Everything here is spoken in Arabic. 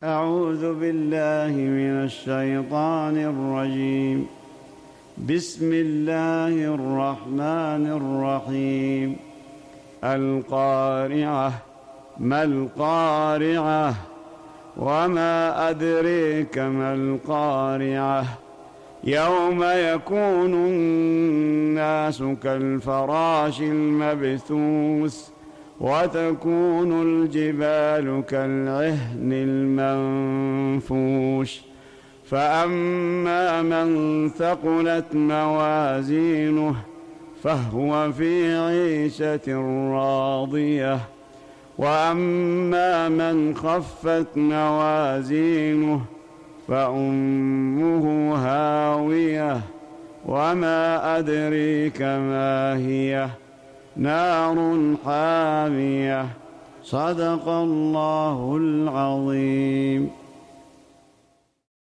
أعوذ بالله من الشيطان الرجيم. بسم الله الرحمن الرحيم. القارعة. ما القارعة؟ وما أدريك ما القارعة؟ يوم يكون الناس كالفراش المبثوث وتكون الجبال كالعهن المنفوش. فأما من ثقلت موازينه فهو في عيشة راضية، وأما من خفت موازينه فأمه هاوية، وما أدريك ما هي، نار حامية. صدق الله العظيم.